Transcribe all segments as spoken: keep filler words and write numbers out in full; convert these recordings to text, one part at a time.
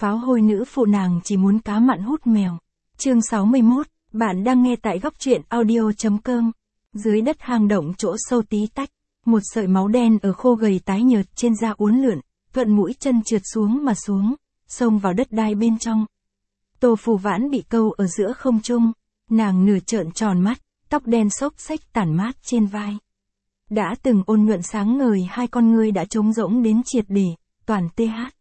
pháo hôi nữ phụ nàng chỉ muốn cá mặn hút mèo. Chương sáu mươi mốt, bạn đang nghe tại góc truyện audio chấm com. Dưới đất hang động chỗ sâu tí tách, một sợi máu đen ở khô gầy tái nhợt trên da uốn lượn, thuận mũi chân trượt xuống mà xuống, xông vào đất đai bên trong. Tô Phù Vãn bị câu ở giữa không trung, nàng nửa trợn tròn mắt, tóc đen xốc xếch tản mát trên vai. Đã từng ôn nhuận sáng ngời hai con ngươi đã trống rỗng đến triệt để, toàn tê hát.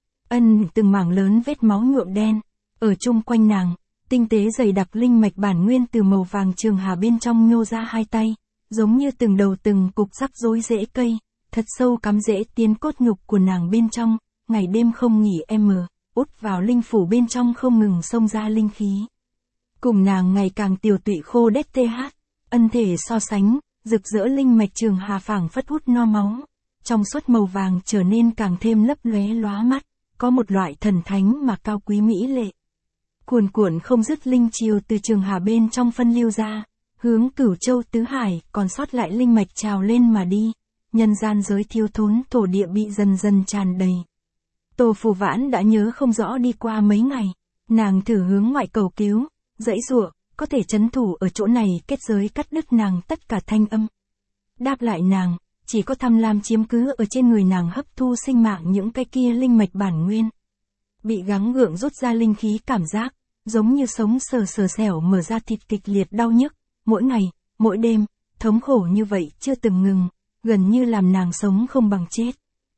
Ân từng mảng lớn vết máu nhuộm đen, ở chung quanh nàng, tinh tế dày đặc linh mạch bản nguyên từ màu vàng trường hà bên trong nhô ra hai tay, giống như từng đầu từng cục rắc rối rễ cây, thật sâu cắm rễ tiến cốt nhục của nàng bên trong, ngày đêm không nghỉ em mờ, út vào linh phủ bên trong không ngừng xông ra linh khí. Cùng nàng ngày càng tiều tụy khô đét tê hát, ân thể so sánh, rực rỡ linh mạch trường hà phảng phất hút no máu, trong suốt màu vàng trở nên càng thêm lấp lóe lóa mắt, có một loại thần thánh mà cao quý mỹ lệ. Cuồn cuộn không dứt linh chiều từ trường hà bên trong phân lưu ra, hướng Cửu Châu tứ hải, còn sót lại linh mạch trào lên mà đi, nhân gian giới thiếu thốn thổ địa bị dần dần tràn đầy. Tô Phù Vãn đã nhớ không rõ đi qua mấy ngày, nàng thử hướng ngoại cầu cứu, dãy giụa, có thể trấn thủ ở chỗ này kết giới cắt đứt nàng tất cả thanh âm. Đáp lại nàng, chỉ có tham lam chiếm cứ ở trên người nàng hấp thu sinh mạng những cái kia linh mạch bản nguyên. Bị gắng gượng rút ra linh khí cảm giác, giống như sống sờ sờ sẻo mở ra thịt kịch liệt đau nhức, mỗi ngày, mỗi đêm, thống khổ như vậy chưa từng ngừng, gần như làm nàng sống không bằng chết.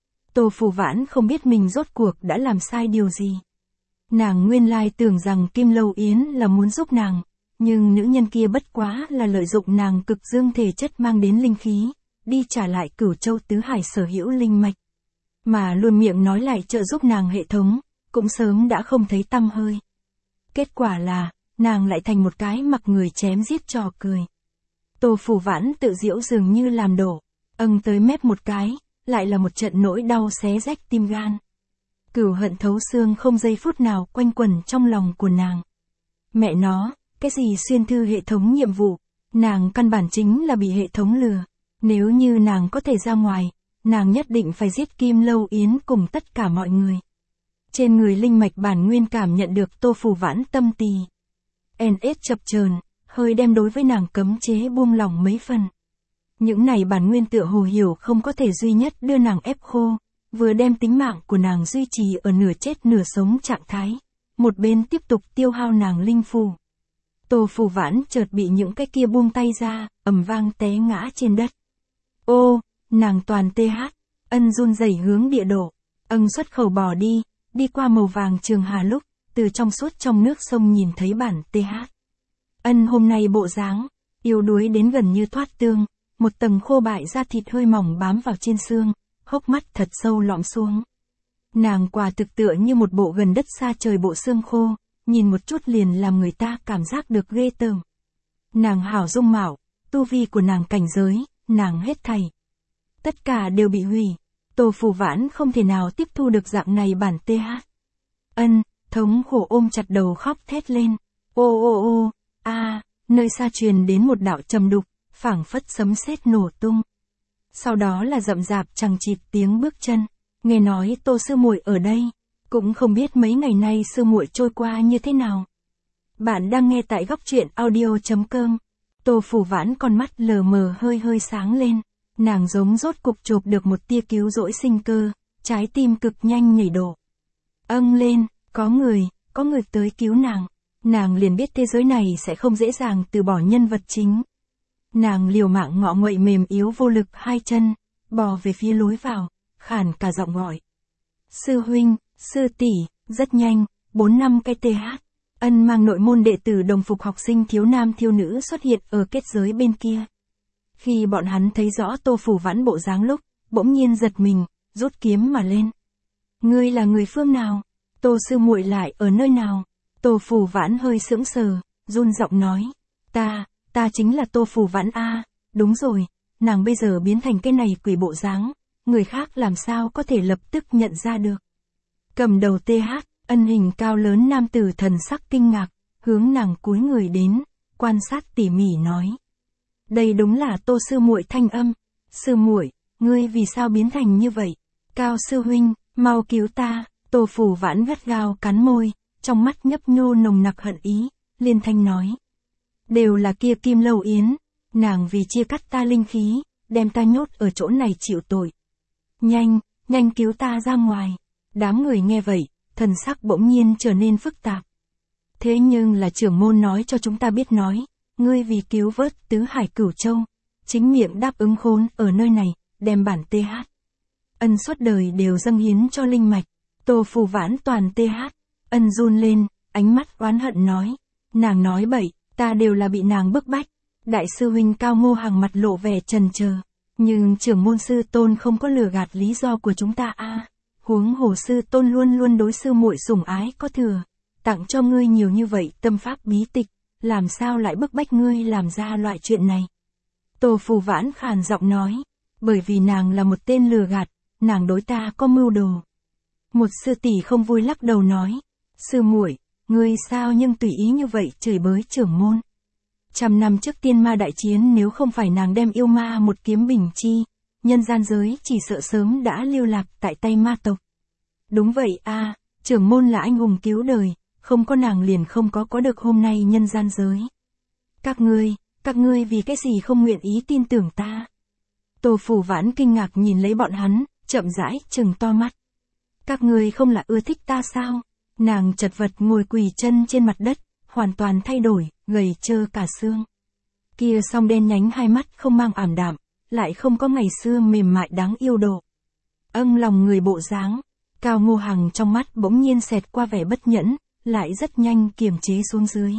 Tô Phù Vãn không biết mình rốt cuộc đã làm sai điều gì. Nàng nguyên lai tưởng rằng Kim Lâu Yến là muốn giúp nàng, nhưng nữ nhân kia bất quá là lợi dụng nàng cực dương thể chất mang đến linh khí, đi trả lại Cửu Châu tứ hải sở hữu linh mạch. Mà luôn miệng nói lại trợ giúp nàng hệ thống, cũng sớm đã không thấy tăm hơi. Kết quả là, nàng lại thành một cái mặc người chém giết trò cười. Tô Phù Vãn tự giễu dường như làm đổ, âng tới mép một cái, lại là một trận nỗi đau xé rách tim gan. Cửu hận thấu xương không giây phút nào quanh quẩn trong lòng của nàng. Mẹ nó, cái gì xuyên thư hệ thống nhiệm vụ, nàng căn bản chính là bị hệ thống lừa. Nếu như nàng có thể ra ngoài, nàng nhất định phải giết Kim Lâu Yến cùng tất cả mọi người. Trên người linh mạch bản nguyên cảm nhận được Tô Phù Vãn tâm tỳ en ét chập chờn, hơi đem đối với nàng cấm chế buông lỏng mấy phần. Những này bản nguyên tựa hồ hiểu không có thể duy nhất đưa nàng ép khô, vừa đem tính mạng của nàng duy trì ở nửa chết nửa sống trạng thái, một bên tiếp tục tiêu hao nàng linh phù. Tô Phù Vãn chợt bị những cái kia buông tay ra, ầm vang té ngã trên đất. Ô, nàng toàn tê hát, ân run rẩy hướng địa đổ, ân xuất khẩu bỏ đi, đi qua màu vàng trường hà lúc, từ trong suốt trong nước sông nhìn thấy bản tê hát. Ân hôm nay bộ dáng, yếu đuối đến gần như thoát tương, một tầng khô bại da thịt hơi mỏng bám vào trên xương, hốc mắt thật sâu lõm xuống. Nàng quả thực tựa như một bộ gần đất xa trời bộ xương khô, nhìn một chút liền làm người ta cảm giác được ghê tởm. Nàng hảo dung mạo, tu vi của nàng cảnh giới, nàng hết thảy. Tất cả đều bị hủy. Tô Phù Vãn không thể nào tiếp thu được dạng này bản tê hát. Ân, thống khổ ôm chặt đầu khóc thét lên. Ô ô ô, a, à, nơi xa truyền đến một đạo trầm đục, phảng phất sấm sét nổ tung. Sau đó là rậm rạp chằng chịt tiếng bước chân. Nghe nói Tô sư muội ở đây, cũng không biết mấy ngày nay sư muội trôi qua như thế nào. Bạn đang nghe tại góc truyện audio chấm com. Tô Phù Vãn con mắt lờ mờ hơi hơi sáng lên, nàng giống rốt cục chộp được một tia cứu rỗi sinh cơ, trái tim cực nhanh nhảy đổ. Âng lên, có người, có người tới cứu nàng, nàng liền biết thế giới này sẽ không dễ dàng từ bỏ nhân vật chính. Nàng liều mạng ngọ nguậy mềm yếu vô lực hai chân, bò về phía lối vào, khản cả giọng gọi. Sư huynh, sư tỷ, rất nhanh, bốn năm cái tê hát. Ân mang nội môn đệ tử đồng phục học sinh thiếu nam thiếu nữ xuất hiện ở kết giới bên kia. Khi bọn hắn thấy rõ Tô Phù Vãn bộ dáng lúc, bỗng nhiên giật mình, rút kiếm mà lên. Ngươi là người phương nào? Tô sư muội lại ở nơi nào? Tô Phù Vãn hơi sững sờ, run giọng nói. Ta, ta chính là Tô Phù Vãn a, đúng rồi, nàng bây giờ biến thành cái này quỷ bộ dáng, người khác làm sao có thể lập tức nhận ra được. Cầm đầu tê hát, ân hình cao lớn nam tử thần sắc kinh ngạc, hướng nàng cúi người đến, quan sát tỉ mỉ nói. Đây đúng là Tô sư muội thanh âm. Sư muội, ngươi vì sao biến thành như vậy? Cao sư huynh, mau cứu ta. Tô Tô Phù Vãn gắt gao cắn môi, trong mắt nhấp nhô nồng nặc hận ý, liên thanh nói. Đều là kia Kim Lâu Yến, nàng vì chia cắt ta linh khí, đem ta nhốt ở chỗ này chịu tội. Nhanh, nhanh cứu ta ra ngoài. Đám người nghe vậy, thần sắc bỗng nhiên trở nên phức tạp. Thế nhưng là trưởng môn nói cho chúng ta biết nói, ngươi vì cứu vớt tứ hải cửu châu, chính miệng đáp ứng khốn ở nơi này, đem bản tê hát. Ân suốt đời đều dâng hiến cho linh mạch. Tô Phù Vãn toàn tê hát, ân run lên, ánh mắt oán hận nói. Nàng nói bậy, ta đều là bị nàng bức bách. Đại sư huynh Cao Ngô Hằng mặt lộ vẻ trần chờ, nhưng trưởng môn sư tôn không có lừa gạt lý do của chúng ta a. À, huống hồ sư tôn luôn luôn đối sư muội sủng ái có thừa, tặng cho ngươi nhiều như vậy tâm pháp bí tịch, làm sao lại bức bách ngươi làm ra loại chuyện này. Tô Phù Vãn khàn giọng nói, bởi vì nàng là một tên lừa gạt, nàng đối ta có mưu đồ. Một sư tỷ không vui lắc đầu nói, sư muội, ngươi sao nhưng tùy ý như vậy chửi bới trưởng môn. Trăm năm trước tiên ma đại chiến nếu không phải nàng đem yêu ma một kiếm bình chi, nhân gian giới chỉ sợ sớm đã lưu lạc tại tay ma tộc. Đúng vậy a, à, trưởng môn là anh hùng cứu đời, không có nàng liền không có có được hôm nay nhân gian giới. Các ngươi, các ngươi vì cái gì không nguyện ý tin tưởng ta? Tô Phù Vãn kinh ngạc nhìn lấy bọn hắn, chậm rãi trừng to mắt. Các ngươi không là ưa thích ta sao? Nàng chật vật ngồi quỳ chân trên mặt đất, hoàn toàn thay đổi, gầy trơ cả xương. Kia song đen nhánh hai mắt không mang ảm đạm, lại không có ngày xưa mềm mại đáng yêu độ. Âng lòng người bộ dáng, Cao Ngô Hằng trong mắt bỗng nhiên xẹt qua vẻ bất nhẫn, lại rất nhanh kiềm chế xuống dưới.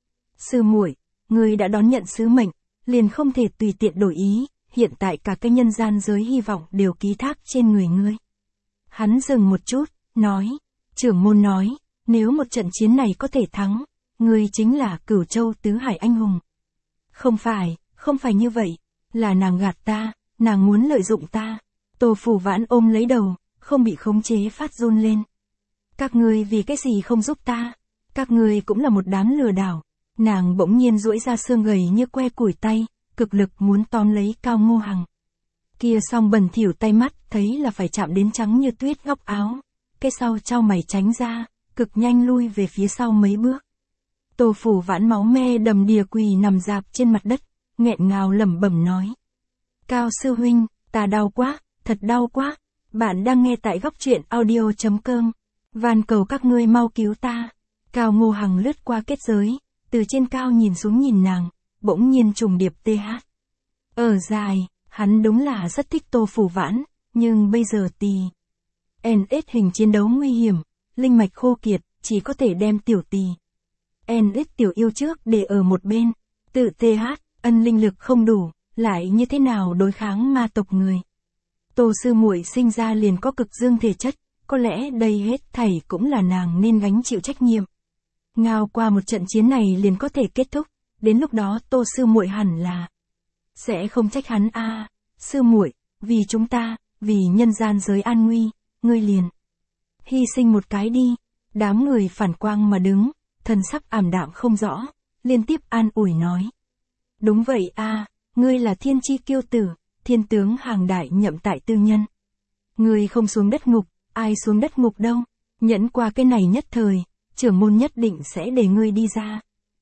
Sư muội, ngươi đã đón nhận sứ mệnh, liền không thể tùy tiện đổi ý, hiện tại cả cái nhân gian giới hy vọng đều ký thác trên người ngươi. Hắn dừng một chút, nói, trưởng môn nói, nếu một trận chiến này có thể thắng, ngươi chính là Cửu Châu tứ hải anh hùng. Không phải, không phải như vậy, là nàng gạt ta, nàng muốn lợi dụng ta. Tô Phù Vãn ôm lấy đầu, không bị khống chế phát run lên. Các ngươi vì cái gì không giúp ta? Các ngươi cũng là một đám lừa đảo. Nàng bỗng nhiên duỗi ra xương gầy như que củi tay, cực lực muốn tóm lấy Cao Ngô Hằng. Kia song bẩn thỉu tay mắt thấy là phải chạm đến trắng như tuyết góc áo, cái sau chau mày tránh ra, cực nhanh lui về phía sau mấy bước. Tô Phù Vãn máu me đầm đìa quỳ nằm rạp trên mặt đất, nghẹn ngào lẩm bẩm nói. Cao sư huynh, ta đau quá, thật đau quá. Bạn đang nghe tại góc truyện audio chấm com. Van cầu các ngươi mau cứu ta. Cao Ngô Hằng lướt qua kết giới, từ trên cao nhìn xuống nhìn nàng, bỗng nhiên trùng điệp tê hát. Ở dài, hắn đúng là rất thích Tô Phù Vãn, nhưng bây giờ tì. en ét hình chiến đấu nguy hiểm, linh mạch khô kiệt, chỉ có thể đem tiểu tì. en ét tiểu yêu trước để ở một bên, tự tê hát, ân linh lực không đủ, lại như thế nào đối kháng ma tộc người. Tô sư muội sinh ra liền có cực dương thể chất, có lẽ đây hết thảy cũng là nàng nên gánh chịu trách nhiệm. Ngao qua một trận chiến này liền có thể kết thúc, đến lúc đó Tô sư muội hẳn là sẽ không trách hắn a. À, sư muội, vì chúng ta, vì nhân gian giới an nguy, ngươi liền hy sinh một cái đi. Đám người phản quang mà đứng, thần sắc ảm đạm không rõ, liên tiếp an ủi nói. Đúng vậy a, à, ngươi là thiên chi kiêu tử, thiên tướng hàng đại nhậm tại tư nhân. Ngươi không xuống đất ngục, ai xuống đất ngục đâu, nhẫn qua cái này nhất thời, trưởng môn nhất định sẽ để ngươi đi ra.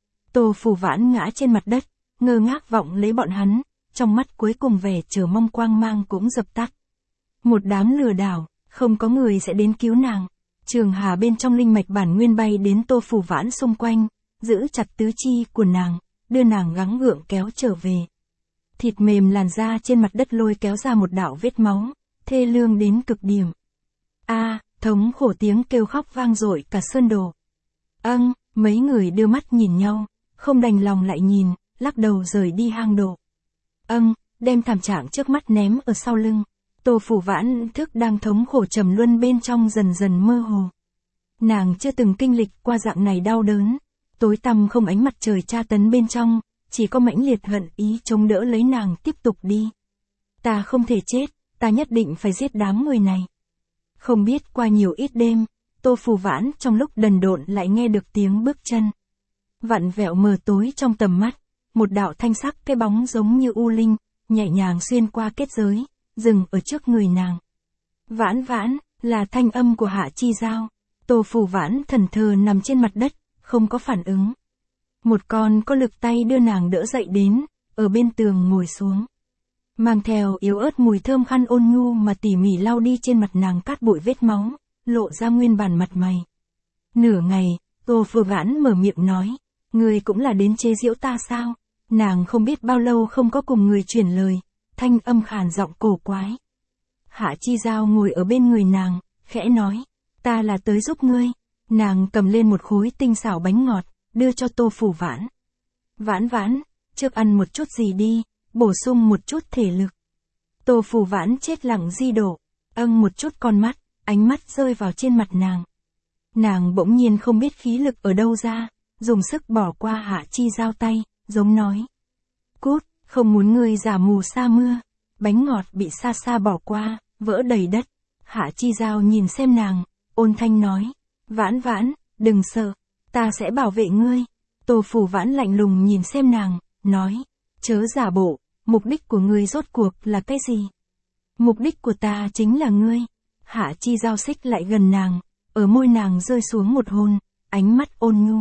Tô Phù Vãn ngã trên mặt đất, ngơ ngác vọng lấy bọn hắn, trong mắt cuối cùng vẻ chờ mong quang mang cũng dập tắt. Một đám lừa đảo, không có người sẽ đến cứu nàng. Trường hà bên trong linh mạch bản nguyên bay đến Tô Phù Vãn xung quanh, giữ chặt tứ chi của nàng, đưa nàng gắng gượng kéo trở về. Thịt mềm làn da trên mặt đất lôi kéo ra một đạo vết máu, thê lương đến cực điểm. A, à, thống khổ tiếng kêu khóc vang dội cả sơn đồ. Âng, mấy người đưa mắt nhìn nhau, không đành lòng lại nhìn, lắc đầu rời đi hang đồ. Âng, đem thảm trạng trước mắt ném ở sau lưng. Tô Phù Vãn thức đang thống khổ trầm luân bên trong dần dần mơ hồ. Nàng chưa từng kinh lịch qua dạng này đau đớn, tối tăm không ánh mặt trời tra tấn bên trong, chỉ có mãnh liệt hận ý chống đỡ lấy nàng tiếp tục đi. Ta không thể chết, ta nhất định phải giết đám người này. Không biết qua nhiều ít đêm, Tô Phù Vãn trong lúc đần độn lại nghe được tiếng bước chân. Vặn vẹo mờ tối trong tầm mắt, một đạo thanh sắc cái bóng giống như u linh, nhẹ nhàng xuyên qua kết giới, dừng ở trước người nàng. Vãn Vãn, Là thanh âm của Hạ Chi Giao. Tô Phù Vãn thần thờ nằm trên mặt đất, không có phản ứng. Một con có lực tay đưa nàng đỡ dậy đến, ở bên tường ngồi xuống. Mang theo yếu ớt mùi thơm khăn ôn nhu mà tỉ mỉ lau đi trên mặt nàng cát bụi vết máu, lộ ra nguyên bản mặt mày. Nửa ngày, Tô Phù Vãn mở miệng nói, ngươi cũng là đến chế giễu ta sao? Nàng không biết bao lâu không có cùng người chuyển lời, thanh âm khàn giọng cổ quái. Hạ Chi Giao ngồi ở bên người nàng, khẽ nói, ta là tới giúp ngươi. Nàng cầm lên một khối tinh xảo bánh ngọt, đưa cho Tô Phù Vãn. Vãn Vãn, trước ăn một chút gì đi, bổ sung một chút thể lực. Tô Phù Vãn chết lặng di đổ, âng một chút con mắt, ánh mắt rơi vào trên mặt nàng. Nàng bỗng nhiên không biết khí lực ở đâu ra, dùng sức bỏ qua Hạ Chi Giao tay, giống nói. Cút, không muốn ngươi giả mù sa mưa. Bánh ngọt bị xa xa bỏ qua, vỡ đầy đất. Hạ Chi Giao nhìn xem nàng, ôn thanh nói. Vãn Vãn, đừng sợ, ta sẽ bảo vệ ngươi. Tô Phù Vãn lạnh lùng nhìn xem nàng, nói. Chớ giả bộ, mục đích của ngươi rốt cuộc là cái gì? Mục đích của ta chính là ngươi. Hạ Chi Giao xích lại gần nàng, ở môi nàng rơi xuống một hôn, ánh mắt ôn nhu.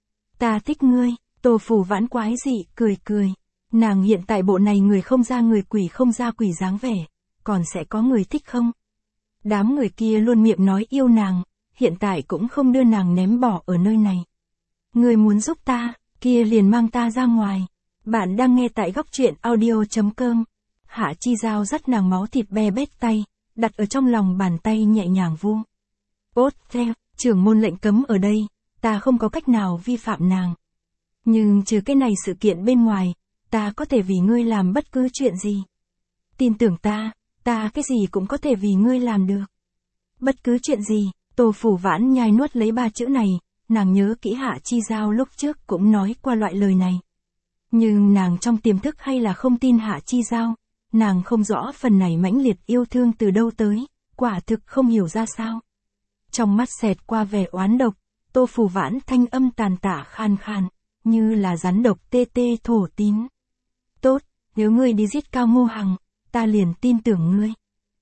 Ta thích ngươi. Tô Phù Vãn quái dị, cười cười. Nàng hiện tại bộ này người không ra người quỷ không ra quỷ dáng vẻ, còn sẽ có người thích không? Đám người kia luôn miệng nói yêu nàng, hiện tại cũng không đưa nàng ném bỏ ở nơi này. Người muốn giúp ta, kia liền mang ta ra ngoài. Bạn đang nghe tại góc truyện audio chấm com. Hạ Chi Giao dắt nàng máu thịt be bét tay, đặt ở trong lòng bàn tay nhẹ nhàng vuông. Ốt theo, trưởng môn lệnh cấm ở đây, ta không có cách nào vi phạm nàng. Nhưng trừ cái này sự kiện bên ngoài, ta có thể vì ngươi làm bất cứ chuyện gì. Tin tưởng ta, ta cái gì cũng có thể vì ngươi làm được. Bất cứ chuyện gì, Tô Phù Vãn nhai nuốt lấy ba chữ này, nàng nhớ kỹ Hạ Chi Giao lúc trước cũng nói qua loại lời này. Nhưng nàng trong tiềm thức hay là không tin Hạ Chi Giao, nàng không rõ phần này mãnh liệt yêu thương từ đâu tới, quả thực không hiểu ra sao. Trong mắt xẹt qua vẻ oán độc, Tô Phù Vãn thanh âm tàn tả khan khan, như là rắn độc tê tê thổ tín. Tốt, nếu ngươi đi giết Cao Ngô Hằng, ta liền tin tưởng ngươi.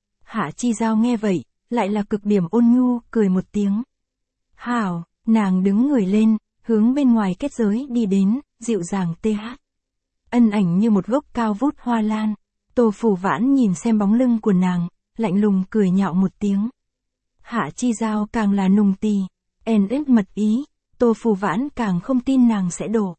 Hạ Chi Giao nghe vậy, lại là cực điểm ôn nhu, cười một tiếng. Hảo, nàng đứng người lên, hướng bên ngoài kết giới đi đến, dịu dàng tê hát. Ân ảnh như một gốc cao vút hoa lan. Tô Phù Vãn nhìn xem bóng lưng của nàng, lạnh lùng cười nhạo một tiếng. Hạ Chi Giao càng là nùng tì, en ếch mật ý, Tô Phù Vãn càng không tin nàng sẽ đổ.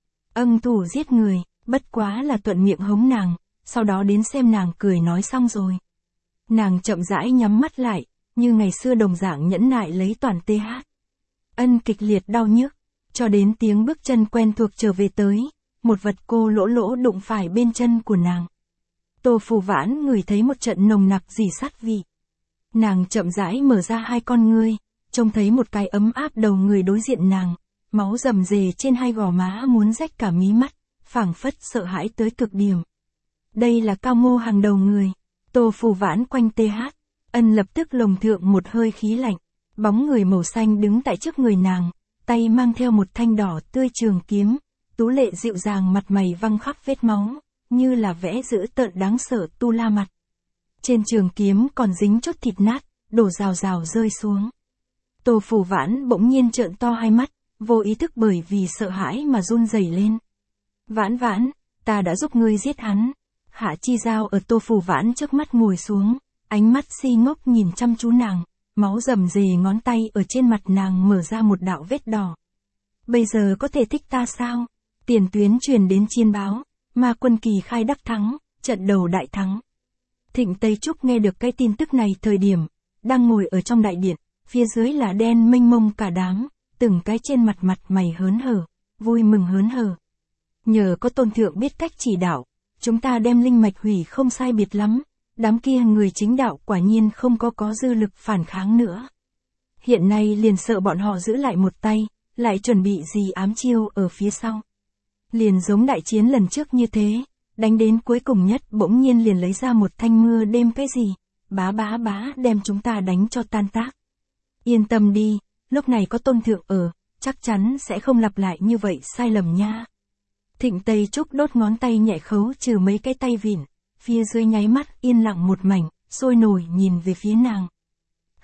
Ân thủ giết người, bất quá là thuận miệng hống nàng, sau đó đến xem nàng cười nói xong rồi. Nàng chậm rãi nhắm mắt lại, như ngày xưa đồng dạng nhẫn nại lấy toàn tê hát. Ân kịch liệt đau nhức, cho đến tiếng bước chân quen thuộc trở về tới, một vật cô lỗ lỗ đụng phải bên chân của nàng. Tô Phù Vãn ngửi thấy một trận nồng nặc dì sát vị. Nàng chậm rãi mở ra hai con ngươi, trông thấy một cái ấm áp đầu người đối diện nàng, máu rầm rề trên hai gò má muốn rách cả mí mắt, phảng phất sợ hãi tới cực điểm. Đây là Cao Ngô Hằng đầu người. Tô Phù Vãn quanh tê hát, ân lập tức lồng thượng một hơi khí lạnh, bóng người màu xanh đứng tại trước người nàng, tay mang theo một thanh đỏ tươi trường kiếm, tú lệ dịu dàng mặt mày văng khắp vết máu, như là vẽ dữ tợn đáng sợ tu la mặt. Trên trường kiếm còn dính chút thịt nát, đổ rào rào rơi xuống. Tô Phù Vãn bỗng nhiên trợn to hai mắt, vô ý thức bởi vì sợ hãi mà run rẩy lên. Vãn Vãn, ta đã giúp ngươi giết hắn. Hạ Chi Giao ở Tô Phù Vãn trước mắt ngồi xuống, ánh mắt si ngốc nhìn chăm chú nàng, máu rầm rề ngón tay ở trên mặt nàng mở ra một đạo vết đỏ. Bây giờ có thể thích ta sao? Tiền tuyến truyền đến chiên báo, Ma Quân Kỳ khai đắc thắng, trận đầu đại thắng. Thịnh Tây Trúc nghe được cái tin tức này thời điểm, đang ngồi ở trong đại điện, phía dưới là đen mênh mông cả đám, từng cái trên mặt mặt mày hớn hở, vui mừng hớn hở. Nhờ có tôn thượng biết cách chỉ đạo, chúng ta đem linh mạch hủy không sai biệt lắm, đám kia người chính đạo quả nhiên không có có dư lực phản kháng nữa. Hiện nay liền sợ bọn họ giữ lại một tay, lại chuẩn bị gì ám chiêu ở phía sau. Liền giống đại chiến lần trước như thế, đánh đến cuối cùng nhất bỗng nhiên liền lấy ra một thanh mưa đêm cái gì, bá bá bá đem chúng ta đánh cho tan tác. Yên tâm đi, lúc này có tôn thượng ở, chắc chắn sẽ không lặp lại như vậy sai lầm nha. Thịnh Tây Trúc đốt ngón tay nhẹ khấu trừ mấy cái tay vịn, phía dưới nháy mắt yên lặng một mảnh, sôi nổi nhìn về phía nàng.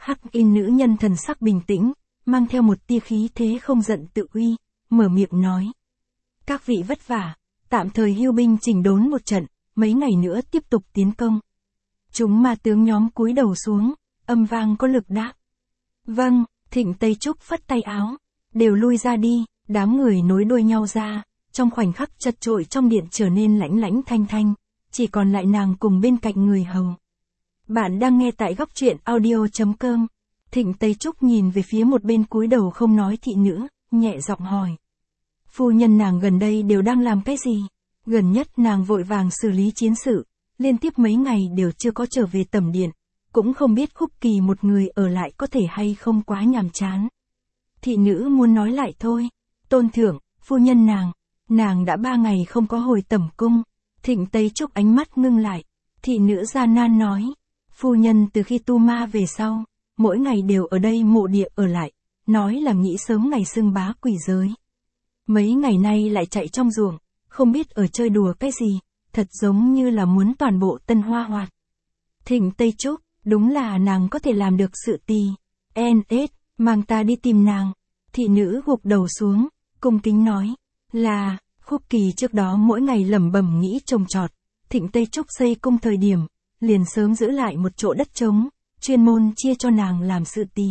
Hắc y nữ nhân thần sắc bình tĩnh, mang theo một tia khí thế không giận tự uy, mở miệng nói. Các vị vất vả, tạm thời hưu binh chỉnh đốn một trận, mấy ngày nữa tiếp tục tiến công. Chúng ma tướng nhóm cúi đầu xuống, âm vang có lực đáp. Vâng, Thịnh Tây Trúc phất tay áo, đều lui ra đi, đám người nối đuôi nhau ra, trong khoảnh khắc chật chội trong điện trở nên lãnh lãnh thanh thanh, chỉ còn lại nàng cùng bên cạnh người hầu. Bạn đang nghe tại góc truyện audio chấm com. Thịnh Tây Trúc nhìn về phía một bên cúi đầu không nói thị nữ, nhẹ giọng hỏi. Phu nhân nàng gần đây đều đang làm cái gì? Gần nhất nàng vội vàng xử lý chiến sự, liên tiếp mấy ngày đều chưa có trở về tẩm điện, cũng không biết Khúc Kỳ một người ở lại có thể hay không quá nhàm chán. Thị nữ muốn nói lại thôi. Tôn thượng, phu nhân nàng, nàng đã ba ngày không có hồi tẩm cung. Thịnh Tây Trúc ánh mắt ngưng lại. Thị nữ gian nan nói. Phu nhân từ khi tu ma về sau, mỗi ngày đều ở đây mộ địa ở lại, nói là nghĩ sớm ngày xưng bá quỷ giới. Mấy ngày nay lại chạy trong ruộng, không biết ở chơi đùa cái gì, thật giống như là muốn toàn bộ tân hoa hoạt. Thịnh Tây Trúc, đúng là nàng có thể làm được sự tì. en ét, mang ta đi tìm nàng. Thị nữ gục đầu xuống, cung kính nói, là, Khúc Kỳ trước đó mỗi ngày lẩm bẩm nghĩ trồng trọt. Thịnh Tây Trúc xây cung thời điểm, liền sớm giữ lại một chỗ đất trống, chuyên môn chia cho nàng làm sự tì.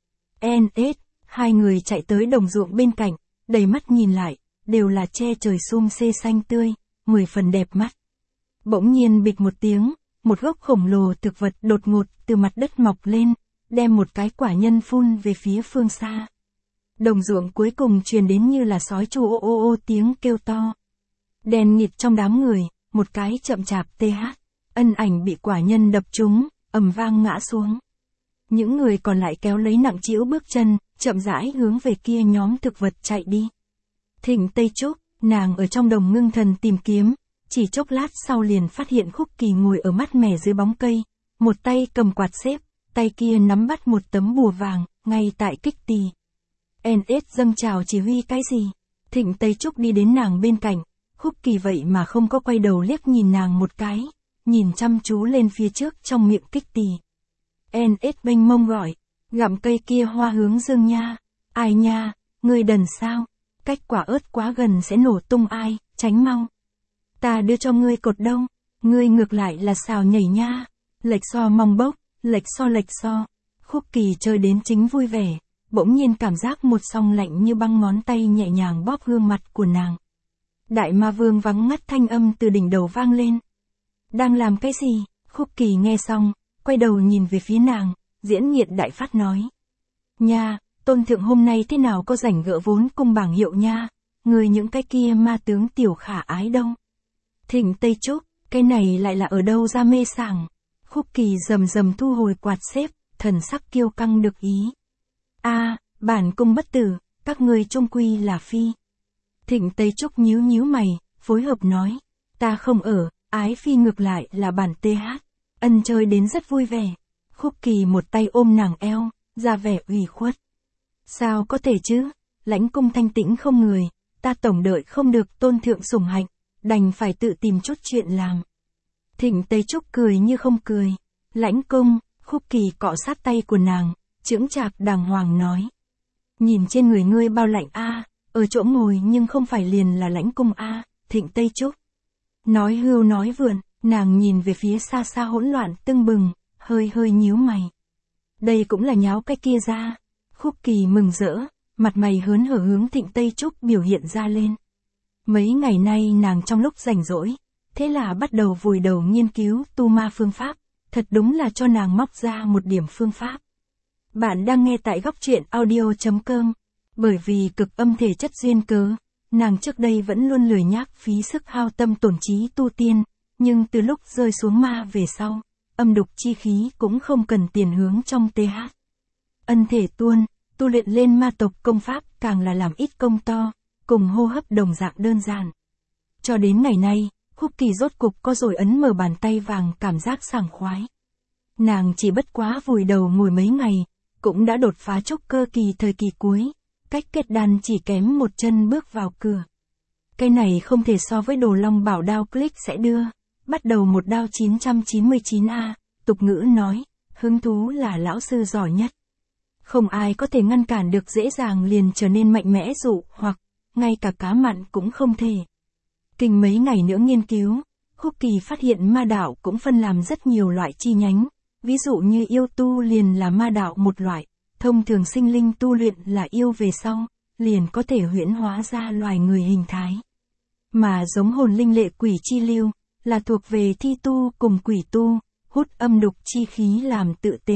en ét, hai người chạy tới đồng ruộng bên cạnh, đầy mắt nhìn lại, đều là che trời sum xê xanh tươi, mười phần đẹp mắt. Bỗng nhiên bịch một tiếng, một gốc khổng lồ thực vật đột ngột từ mặt đất mọc lên, đem một cái quả nhân phun về phía phương xa. Đồng ruộng cuối cùng truyền đến như là sói chu ô ô ô tiếng kêu to. Đèn nghịt trong đám người, một cái chậm chạp tê hát, ân ảnh bị quả nhân đập trúng, ầm vang ngã xuống. Những người còn lại kéo lấy nặng trĩu bước chân, chậm rãi hướng về kia nhóm thực vật chạy đi. Thịnh Tây Trúc, nàng ở trong đồng ngưng thần tìm kiếm, chỉ chốc lát sau liền phát hiện Khúc Kỳ ngồi ở mát mẻ dưới bóng cây, một tay cầm quạt xếp, tay kia nắm bắt một tấm bùa vàng, ngay tại kích tì. en ét dâng trào chỉ huy cái gì? Thịnh Tây Trúc đi đến nàng bên cạnh, Khúc Kỳ vậy mà không có quay đầu liếc nhìn nàng một cái, nhìn chăm chú lên phía trước trong miệng kích tì. en ét mênh mông gọi, gặm cây kia hoa hướng dương nha, ai nha, ngươi đần sao, cách quả ớt quá gần sẽ nổ tung ai, tránh mau. Ta đưa cho ngươi cột đông, ngươi ngược lại là xào nhảy nha, lệch so mong bốc, lệch so lệch so. Khúc Kỳ chơi đến chính vui vẻ, bỗng nhiên cảm giác một song lạnh như băng ngón tay nhẹ nhàng bóp gương mặt của nàng. Đại ma vương vắng ngắt thanh âm từ đỉnh đầu vang lên. Đang làm cái gì? Khúc Kỳ nghe xong, quay đầu nhìn về phía nàng, diễn nghiệt đại phát nói. Nha, tôn thượng hôm nay thế nào có rảnh gỡ vốn cung bảng hiệu nha, người những cái kia ma tướng tiểu khả ái đâu. Thịnh Tây Trúc, cái này lại là ở đâu ra mê sảng. Khúc Kỳ rầm rầm thu hồi quạt xếp, thần sắc kiêu căng được ý. A, bản cung bất tử, các ngươi chung quy là phi. Thịnh Tây Trúc nhíu nhíu mày, phối hợp nói, ta không ở, ái phi ngược lại là bản tê hát, ân chơi đến rất vui vẻ. Khúc Kỳ một tay ôm nàng eo, ra vẻ ủy khuất. Sao có thể chứ, lãnh cung thanh tĩnh không người, ta tổng đợi không được tôn thượng sủng hạnh, đành phải tự tìm chút chuyện làm. Thịnh Tây Trúc cười như không cười. Lãnh cung, Khúc Kỳ cọ sát tay của nàng, chững chạc đàng hoàng nói. Nhìn trên người ngươi bao lạnh a, ở chỗ ngồi nhưng không phải liền là lãnh cung a, Thịnh Tây Trúc. Nói hưu nói vượn, nàng nhìn về phía xa xa hỗn loạn tưng bừng, hơi hơi nhíu mày. Đây cũng là nháo cái kia ra. Khúc Kỳ mừng rỡ, mặt mày hớn hở hướng Thịnh Tây Trúc biểu hiện ra lên. Mấy ngày nay nàng trong lúc rảnh rỗi, thế là bắt đầu vùi đầu nghiên cứu tu ma phương pháp, thật đúng là cho nàng móc ra một điểm phương pháp. Bạn đang nghe tại góc truyện audio chấm com. Bởi vì cực âm thể chất duyên cớ, nàng trước đây vẫn luôn lười nhác phí sức hao tâm tổn trí tu tiên, nhưng từ lúc rơi xuống ma về sau, âm đục chi khí cũng không cần tiền hướng trong th. Ân thể tuôn, tu luyện lên ma tộc công pháp càng là làm ít công to, cùng hô hấp đồng dạng đơn giản. Cho đến ngày nay, Khúc Kỳ rốt cục có rồi ấn mở bàn tay vàng cảm giác sảng khoái. Nàng chỉ bất quá vùi đầu ngồi mấy ngày, cũng đã đột phá trúc cơ kỳ thời kỳ cuối, cách kết đan chỉ kém một chân bước vào cửa. Cái này không thể so với Đồ Long Bảo đao click sẽ đưa, bắt đầu một đao chín trăm chín mươi chín a, tục ngữ nói, Hứng thú là lão sư giỏi nhất. Không ai có thể ngăn cản được dễ dàng liền trở nên mạnh mẽ dụ hoặc, ngay cả cá mặn cũng không thể. Kinh mấy ngày nữa nghiên cứu, Khúc Kỳ phát hiện ma đạo cũng phân làm rất nhiều loại chi nhánh, ví dụ như yêu tu liền là ma đạo một loại, thông thường sinh linh tu luyện là yêu về sau, liền có thể huyễn hóa ra loài người hình thái. Mà giống hồn linh lệ quỷ chi lưu, là thuộc về thi tu cùng quỷ tu, hút âm đục chi khí làm tự th.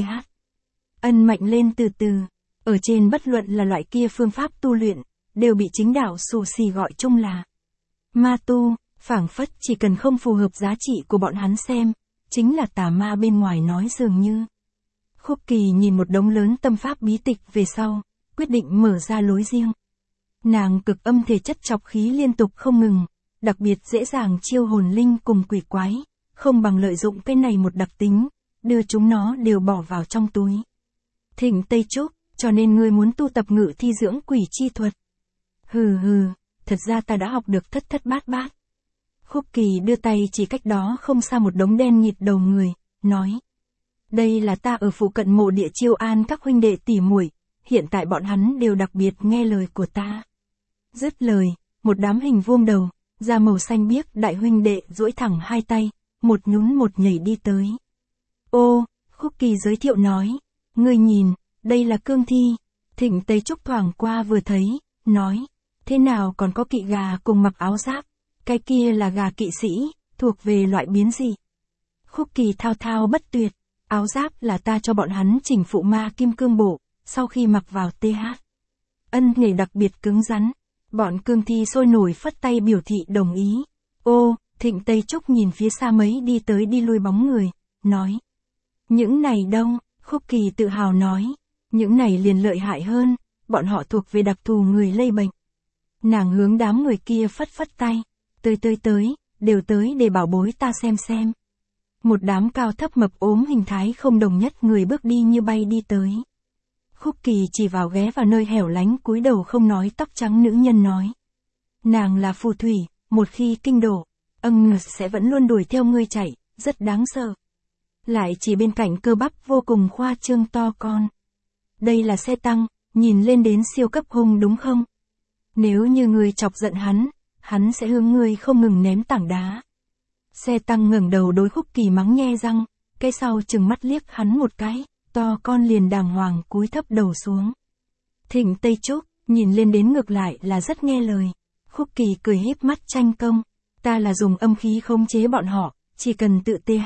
Ân mạnh lên từ từ, ở trên bất luận là loại kia phương pháp tu luyện, đều bị chính đạo xù xì gọi chung là ma tu, phảng phất chỉ cần không phù hợp giá trị của bọn hắn xem, chính là tà ma bên ngoài nói dường như. Khúc Kỳ nhìn một đống lớn tâm pháp bí tịch về sau, quyết định mở ra lối riêng. Nàng cực âm thể chất chọc khí liên tục không ngừng, đặc biệt dễ dàng chiêu hồn linh cùng quỷ quái, không bằng lợi dụng cái này một đặc tính, đưa chúng nó đều bỏ vào trong túi. Thịnh Tây Trúc, cho nên ngươi muốn tu tập ngự thi dưỡng quỷ chi thuật. Hừ hừ, thật ra ta đã học được thất thất bát bát. Khúc Kỳ đưa tay chỉ cách đó không xa một đống đen nhịt đầu người, nói. Đây là ta ở phụ cận mộ địa chiêu an các huynh đệ tỉ muội, hiện tại bọn hắn đều đặc biệt nghe lời của ta. Dứt lời, một đám hình vuông đầu, da màu xanh biếc đại huynh đệ duỗi thẳng hai tay, một nhún một nhảy đi tới. Ô, Khúc Kỳ giới thiệu nói, ngươi nhìn, đây là cương thi. Thịnh Tây Trúc thoảng qua vừa thấy, nói, thế nào còn có kỵ gà cùng mặc áo giáp, cái kia là gà kỵ sĩ, thuộc về loại biến gì? Khúc Kỳ thao thao bất tuyệt, áo giáp là ta cho bọn hắn chỉnh phụ ma kim cương bộ, sau khi mặc vào th. Ân nghề đặc biệt cứng rắn, bọn cương thi sôi nổi phất tay biểu thị đồng ý. Ô, Thịnh Tây Trúc nhìn phía xa mấy đi tới đi lui bóng người, nói. Những này đâu, Khúc Kỳ tự hào nói, những này liền lợi hại hơn, bọn họ thuộc về đặc thù người lây bệnh. Nàng hướng đám người kia phất phất tay, tới tới tới, đều tới để bảo bối ta xem xem. Một đám cao thấp mập ốm hình thái không đồng nhất người bước đi như bay đi tới. Khúc Kỳ chỉ vào ghé vào nơi hẻo lánh cúi đầu không nói tóc trắng nữ nhân nói. Nàng là phù thủy, một khi kinh đổ, âng sẽ vẫn luôn đuổi theo ngươi chạy, rất đáng sợ. Lại chỉ bên cạnh cơ bắp vô cùng khoa trương to con. Đây là xe tăng, nhìn lên đến siêu cấp hung đúng không? Nếu như ngươi chọc giận hắn, hắn sẽ hướng ngươi không ngừng ném tảng đá. Xe tăng ngẩng đầu đối Khúc Kỳ mắng nhe răng, cái sau chừng mắt liếc hắn một cái, to con liền đàng hoàng cúi thấp đầu xuống. Thịnh Tây Trúc, nhìn lên đến ngược lại là rất nghe lời. Khúc Kỳ cười híp mắt tranh công, ta là dùng âm khí khống chế bọn họ, chỉ cần tự th.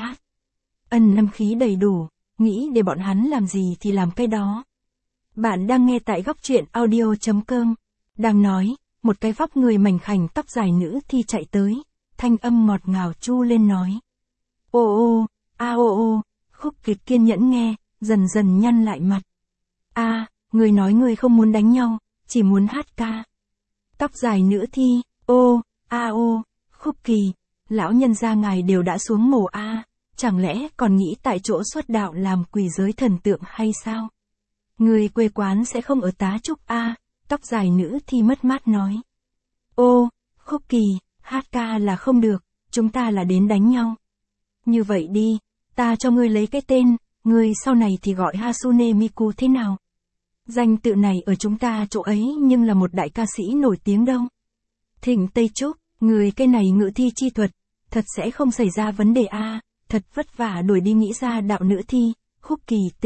Ân âm khí đầy đủ, nghĩ để bọn hắn làm gì thì làm cái đó. Bạn đang nghe tại góc truyện audio chấm com. Đang nói, một cái vóc người mảnh khảnh tóc dài nữ thi chạy tới, thanh âm ngọt ngào chu lên nói. Ô ô, a ô ô, Khúc Kỳ kiên nhẫn nghe, dần dần nhăn lại mặt. A, à, người nói người không muốn đánh nhau, chỉ muốn hát ca. Tóc dài nữ thi, ô, a ô, Khúc Kỳ, lão nhân gia ngài đều đã xuống mồ a, chẳng lẽ còn nghĩ tại chỗ xuất đạo làm quỷ giới thần tượng hay sao? Người quê quán sẽ không ở Tá Trúc a, tóc dài nữ thi mất mát nói. Ô, Khúc Kỳ, hát ca là không được, chúng ta là đến đánh nhau. Như vậy đi, ta cho ngươi lấy cái tên, ngươi sau này thì gọi Hasune Miku thế nào? Danh tự này ở chúng ta chỗ ấy nhưng là một đại ca sĩ nổi tiếng đâu. Thịnh Tây Trúc, người cái này ngự thi chi thuật, thật sẽ không xảy ra vấn đề a, thật vất vả đuổi đi nghĩ ra đạo nữ thi, Khúc Kỳ th.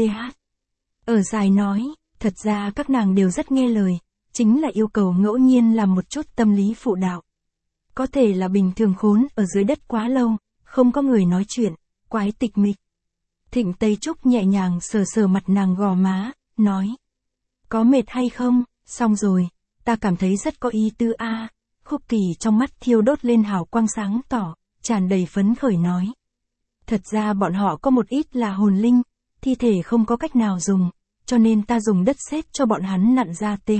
Ở dài nói, thật ra các nàng đều rất nghe lời, chính là yêu cầu ngẫu nhiên làm một chút tâm lý phụ đạo. Có thể là bình thường khốn ở dưới đất quá lâu, không có người nói chuyện, quái tịch mịch. Thịnh Tây Trúc nhẹ nhàng sờ sờ mặt nàng gò má, nói. Có mệt hay không? Xong rồi, ta cảm thấy rất có ý tư a. À. Khúc Kỳ trong mắt thiêu đốt lên hào quang sáng tỏ, tràn đầy phấn khởi nói. Thật ra bọn họ có một ít là hồn linh, thi thể không có cách nào dùng, cho nên ta dùng đất sét cho bọn hắn nặn ra th.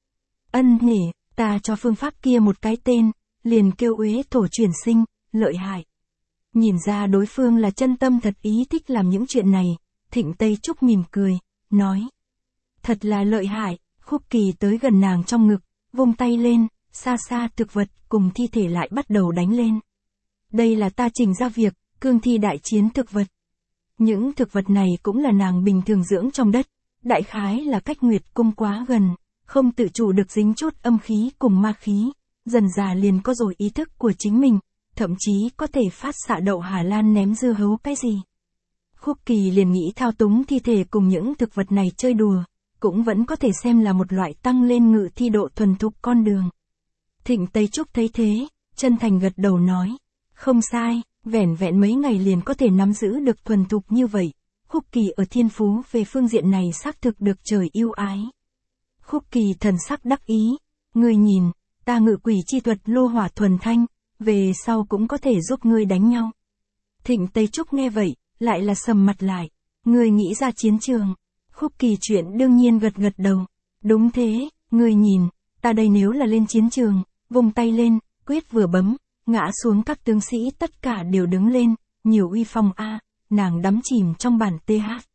Ân nhỉ, ta cho phương pháp kia một cái tên, liền kêu uế thổ chuyển sinh, lợi hại. Nhìn ra đối phương là chân tâm thật ý thích làm những chuyện này, Thịnh Tây Trúc mỉm cười, nói. Thật là lợi hại, Khúc Kỳ tới gần nàng trong ngực, vung tay lên, xa xa thực vật cùng thi thể lại bắt đầu đánh lên. Đây là ta chỉnh ra việc, cương thi đại chiến thực vật. Những thực vật này cũng là nàng bình thường dưỡng trong đất, đại khái là cách Nguyệt Cung quá gần, không tự chủ được dính chút âm khí cùng ma khí, dần già liền có rồi ý thức của chính mình, thậm chí có thể phát xạ đậu Hà Lan ném dưa hấu cái gì. Khúc Kỳ liền nghĩ thao túng thi thể cùng những thực vật này chơi đùa, cũng vẫn có thể xem là một loại tăng lên ngự thi độ thuần thục con đường. Thịnh Tây Trúc thấy thế, chân thành gật đầu nói, không sai, vẻn vẹn mấy ngày liền có thể nắm giữ được thuần thục như vậy. Khúc Kỳ ở thiên phú về phương diện này xác thực được trời yêu ái. Khúc Kỳ thần sắc đắc ý, ngươi nhìn, ta ngự quỷ chi thuật lô hỏa thuần thanh, về sau cũng có thể giúp ngươi đánh nhau. Thịnh Tây Trúc nghe vậy, lại là sầm mặt lại, ngươi nghĩ ra chiến trường. Khúc Kỳ chuyện đương nhiên gật gật đầu, đúng thế, ngươi nhìn, ta đây nếu là lên chiến trường, vùng tay lên, quyết vừa bấm, ngã xuống các tướng sĩ tất cả đều đứng lên, nhiều uy phong a. Nàng đắm chìm trong bản tê hát.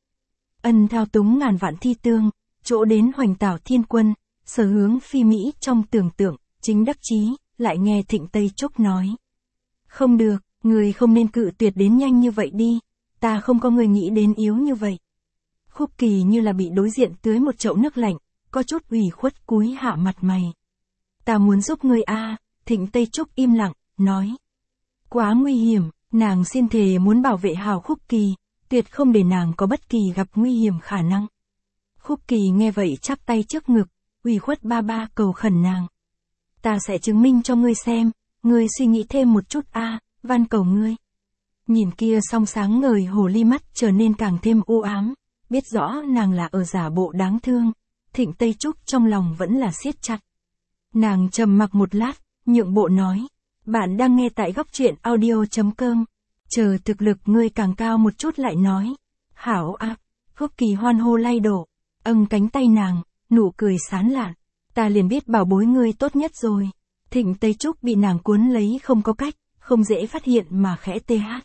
Ân thao túng ngàn vạn thi tương, chỗ đến hoành tảo thiên quân, sở hướng phi Mỹ trong tưởng tượng, chính đắc chí, lại nghe Thịnh Tây Trúc nói. Không được, người không nên cự tuyệt đến nhanh như vậy đi, ta không có người nghĩ đến yếu như vậy. Khúc Kỳ như là bị đối diện tưới một chậu nước lạnh, có chút ủy khuất cúi hạ mặt mày. Ta muốn giúp ngươi a. Thịnh Tây Trúc im lặng, nói. Quá nguy hiểm. Nàng xin thề muốn bảo vệ hào Khúc Kỳ, tuyệt không để nàng có bất kỳ gặp nguy hiểm khả năng. Khúc Kỳ nghe vậy chắp tay trước ngực, ủy khuất ba ba cầu khẩn nàng. Ta sẽ chứng minh cho ngươi xem, ngươi suy nghĩ thêm một chút a, van cầu ngươi. Nhìn kia song sáng ngời hồ ly mắt trở nên càng thêm u ám, biết rõ nàng là ở giả bộ đáng thương, Thịnh Tây Trúc trong lòng vẫn là siết chặt. Nàng trầm mặc một lát, nhượng bộ nói. Bạn đang nghe tại góc truyện audio.com. Chờ thực lực ngươi càng cao một chút lại nói. Hảo ác, Khúc Kỳ hoan hô lay đổ. Âng cánh tay nàng, nụ cười sán lạn. Ta liền biết bảo bối ngươi tốt nhất rồi. Thịnh Tây Trúc bị nàng cuốn lấy không có cách, không dễ phát hiện mà khẽ tê hát.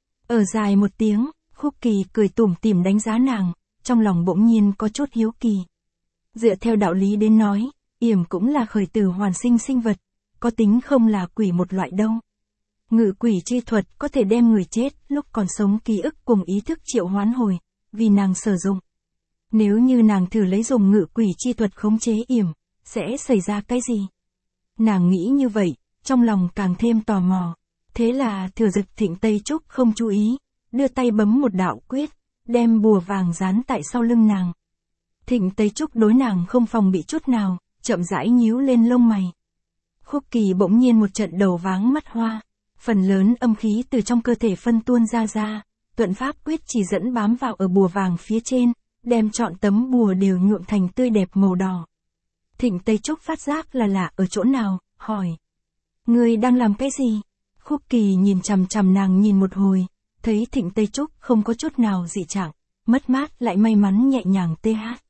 Ở dài một tiếng, Khúc Kỳ cười tủm tỉm đánh giá nàng, trong lòng bỗng nhiên có chút hiếu kỳ. Dựa theo đạo lý đến nói, yểm cũng là khởi tử hoàn sinh sinh vật. Có tính không là quỷ một loại đâu. Ngự quỷ chi thuật có thể đem người chết lúc còn sống ký ức cùng ý thức triệu hoán hồi, vì nàng sử dụng. Nếu như nàng thử lấy dùng ngự quỷ chi thuật khống chế yểm, sẽ xảy ra cái gì? Nàng nghĩ như vậy, trong lòng càng thêm tò mò. Thế là thừa dịp Thịnh Tây Trúc không chú ý, đưa tay bấm một đạo quyết, đem bùa vàng dán tại sau lưng nàng. Thịnh Tây Trúc đối nàng không phòng bị chút nào, chậm rãi nhíu lên lông mày. Khúc Kỳ bỗng nhiên một trận đầu váng mắt hoa, phần lớn âm khí từ trong cơ thể phân tuôn ra ra, tuận pháp quyết chỉ dẫn bám vào ở bùa vàng phía trên, đem trọn tấm bùa đều nhuộm thành tươi đẹp màu đỏ. Thịnh Tây Trúc phát giác là lạ ở chỗ nào, hỏi. Ngươi đang làm cái gì? Khúc Kỳ nhìn chằm chằm nàng nhìn một hồi, thấy Thịnh Tây Trúc không có chút nào dị trạng, mất mát lại may mắn nhẹ nhàng tê hát.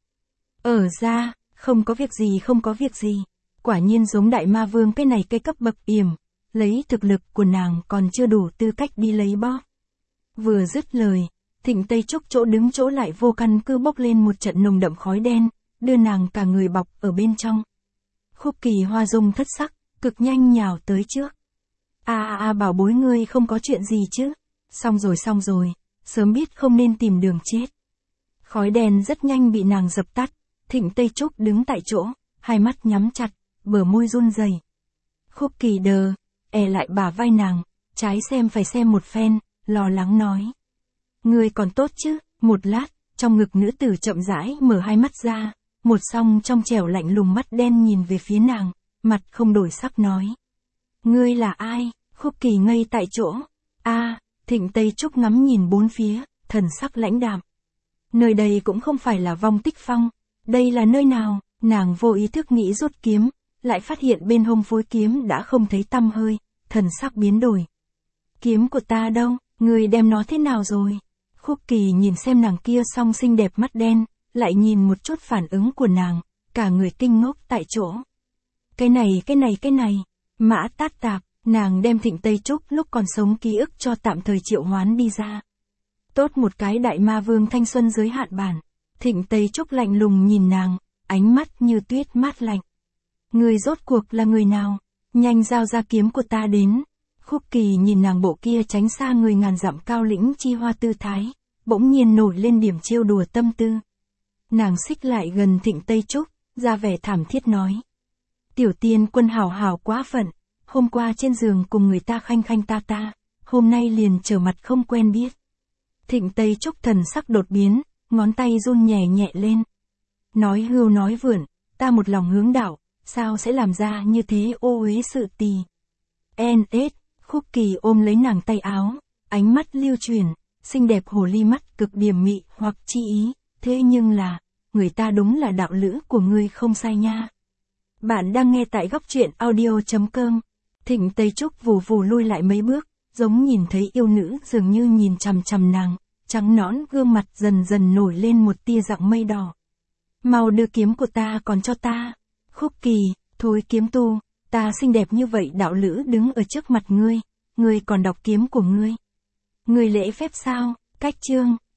Ở ra, không có việc gì không có việc gì. Quả nhiên giống đại ma vương cái này cây cấp bậc yểm, lấy thực lực của nàng còn chưa đủ tư cách đi lấy bóp. Vừa dứt lời, Thịnh Tây Trúc chỗ đứng chỗ lại vô căn cứ bốc lên một trận nồng đậm khói đen, đưa nàng cả người bọc ở bên trong. Khúc Kỳ hoa dung thất sắc, cực nhanh nhào tới trước. A a a bảo bối ngươi không có chuyện gì chứ? Xong rồi xong rồi, sớm biết không nên tìm đường chết. Khói đen rất nhanh bị nàng dập tắt, Thịnh Tây Trúc đứng tại chỗ, hai mắt nhắm chặt, bờ môi run rẩy. Khúc Kỳ đờ, e lại bả vai nàng, trái xem phải xem một phen, lo lắng nói. Ngươi còn tốt chứ? Một lát, trong ngực nữ tử chậm rãi mở hai mắt ra, một song trong trẻo lạnh lùng mắt đen nhìn về phía nàng, mặt không đổi sắc nói. Ngươi là ai? Khúc Kỳ ngây tại chỗ. A, Thịnh Tây Trúc ngắm nhìn bốn phía, thần sắc lãnh đạm. Nơi đây cũng không phải là Vong Tích Phong, đây là nơi nào? Nàng vô ý thức nghĩ rút kiếm, lại phát hiện bên hông phối kiếm đã không thấy tăm hơi, thần sắc biến đổi. Kiếm của ta đâu, ngươi đem nó thế nào rồi? Khúc Kỳ nhìn xem nàng kia song xinh đẹp mắt đen, lại nhìn một chút phản ứng của nàng, cả người kinh ngốc tại chỗ. Cái này cái này cái này, Mã Tát Tạp, nàng đem Thịnh Tây Trúc lúc còn sống ký ức cho tạm thời triệu hoán đi ra. Tốt một cái đại ma vương thanh xuân giới hạn bản. Thịnh Tây Trúc lạnh lùng nhìn nàng, ánh mắt như tuyết mát lạnh. Người rốt cuộc là người nào? Nhanh giao ra kiếm của ta đến. Khúc Kỳ nhìn nàng bộ kia tránh xa người ngàn dặm cao lĩnh chi hoa tư thái, bỗng nhiên nổi lên điểm trêu đùa tâm tư. Nàng xích lại gần Thịnh Tây Trúc, ra vẻ thảm thiết nói. Tiểu tiên quân hảo hảo quá phận, hôm qua trên giường cùng người ta khanh khanh ta ta, hôm nay liền trở mặt không quen biết. Thịnh Tây Trúc thần sắc đột biến, ngón tay run nhẹ nhẹ lên. Nói hưu nói vượn, ta một lòng hướng đạo, sao sẽ làm ra như thế ô uế sự tì. En ết, Khúc Kỳ ôm lấy nàng tay áo, ánh mắt lưu chuyển, xinh đẹp hồ ly mắt cực điểm mị hoặc chi ý, thế nhưng là, người ta đúng là đạo lữ của ngươi không sai nha. Bạn đang nghe tại góc truyện audio.com. Thịnh Tây Trúc vù vù lui lại mấy bước, giống nhìn thấy yêu nữ dường như nhìn chằm chằm nàng, trắng nõn gương mặt dần dần nổi lên một tia dạng mây đỏ. Mau đưa kiếm của ta còn cho ta. Khúc Kỳ, thôi kiếm tu, ta xinh đẹp như vậy đạo lữ đứng ở trước mặt ngươi, ngươi còn đọc kiếm của ngươi. Ngươi lễ phép sao? Cách chương.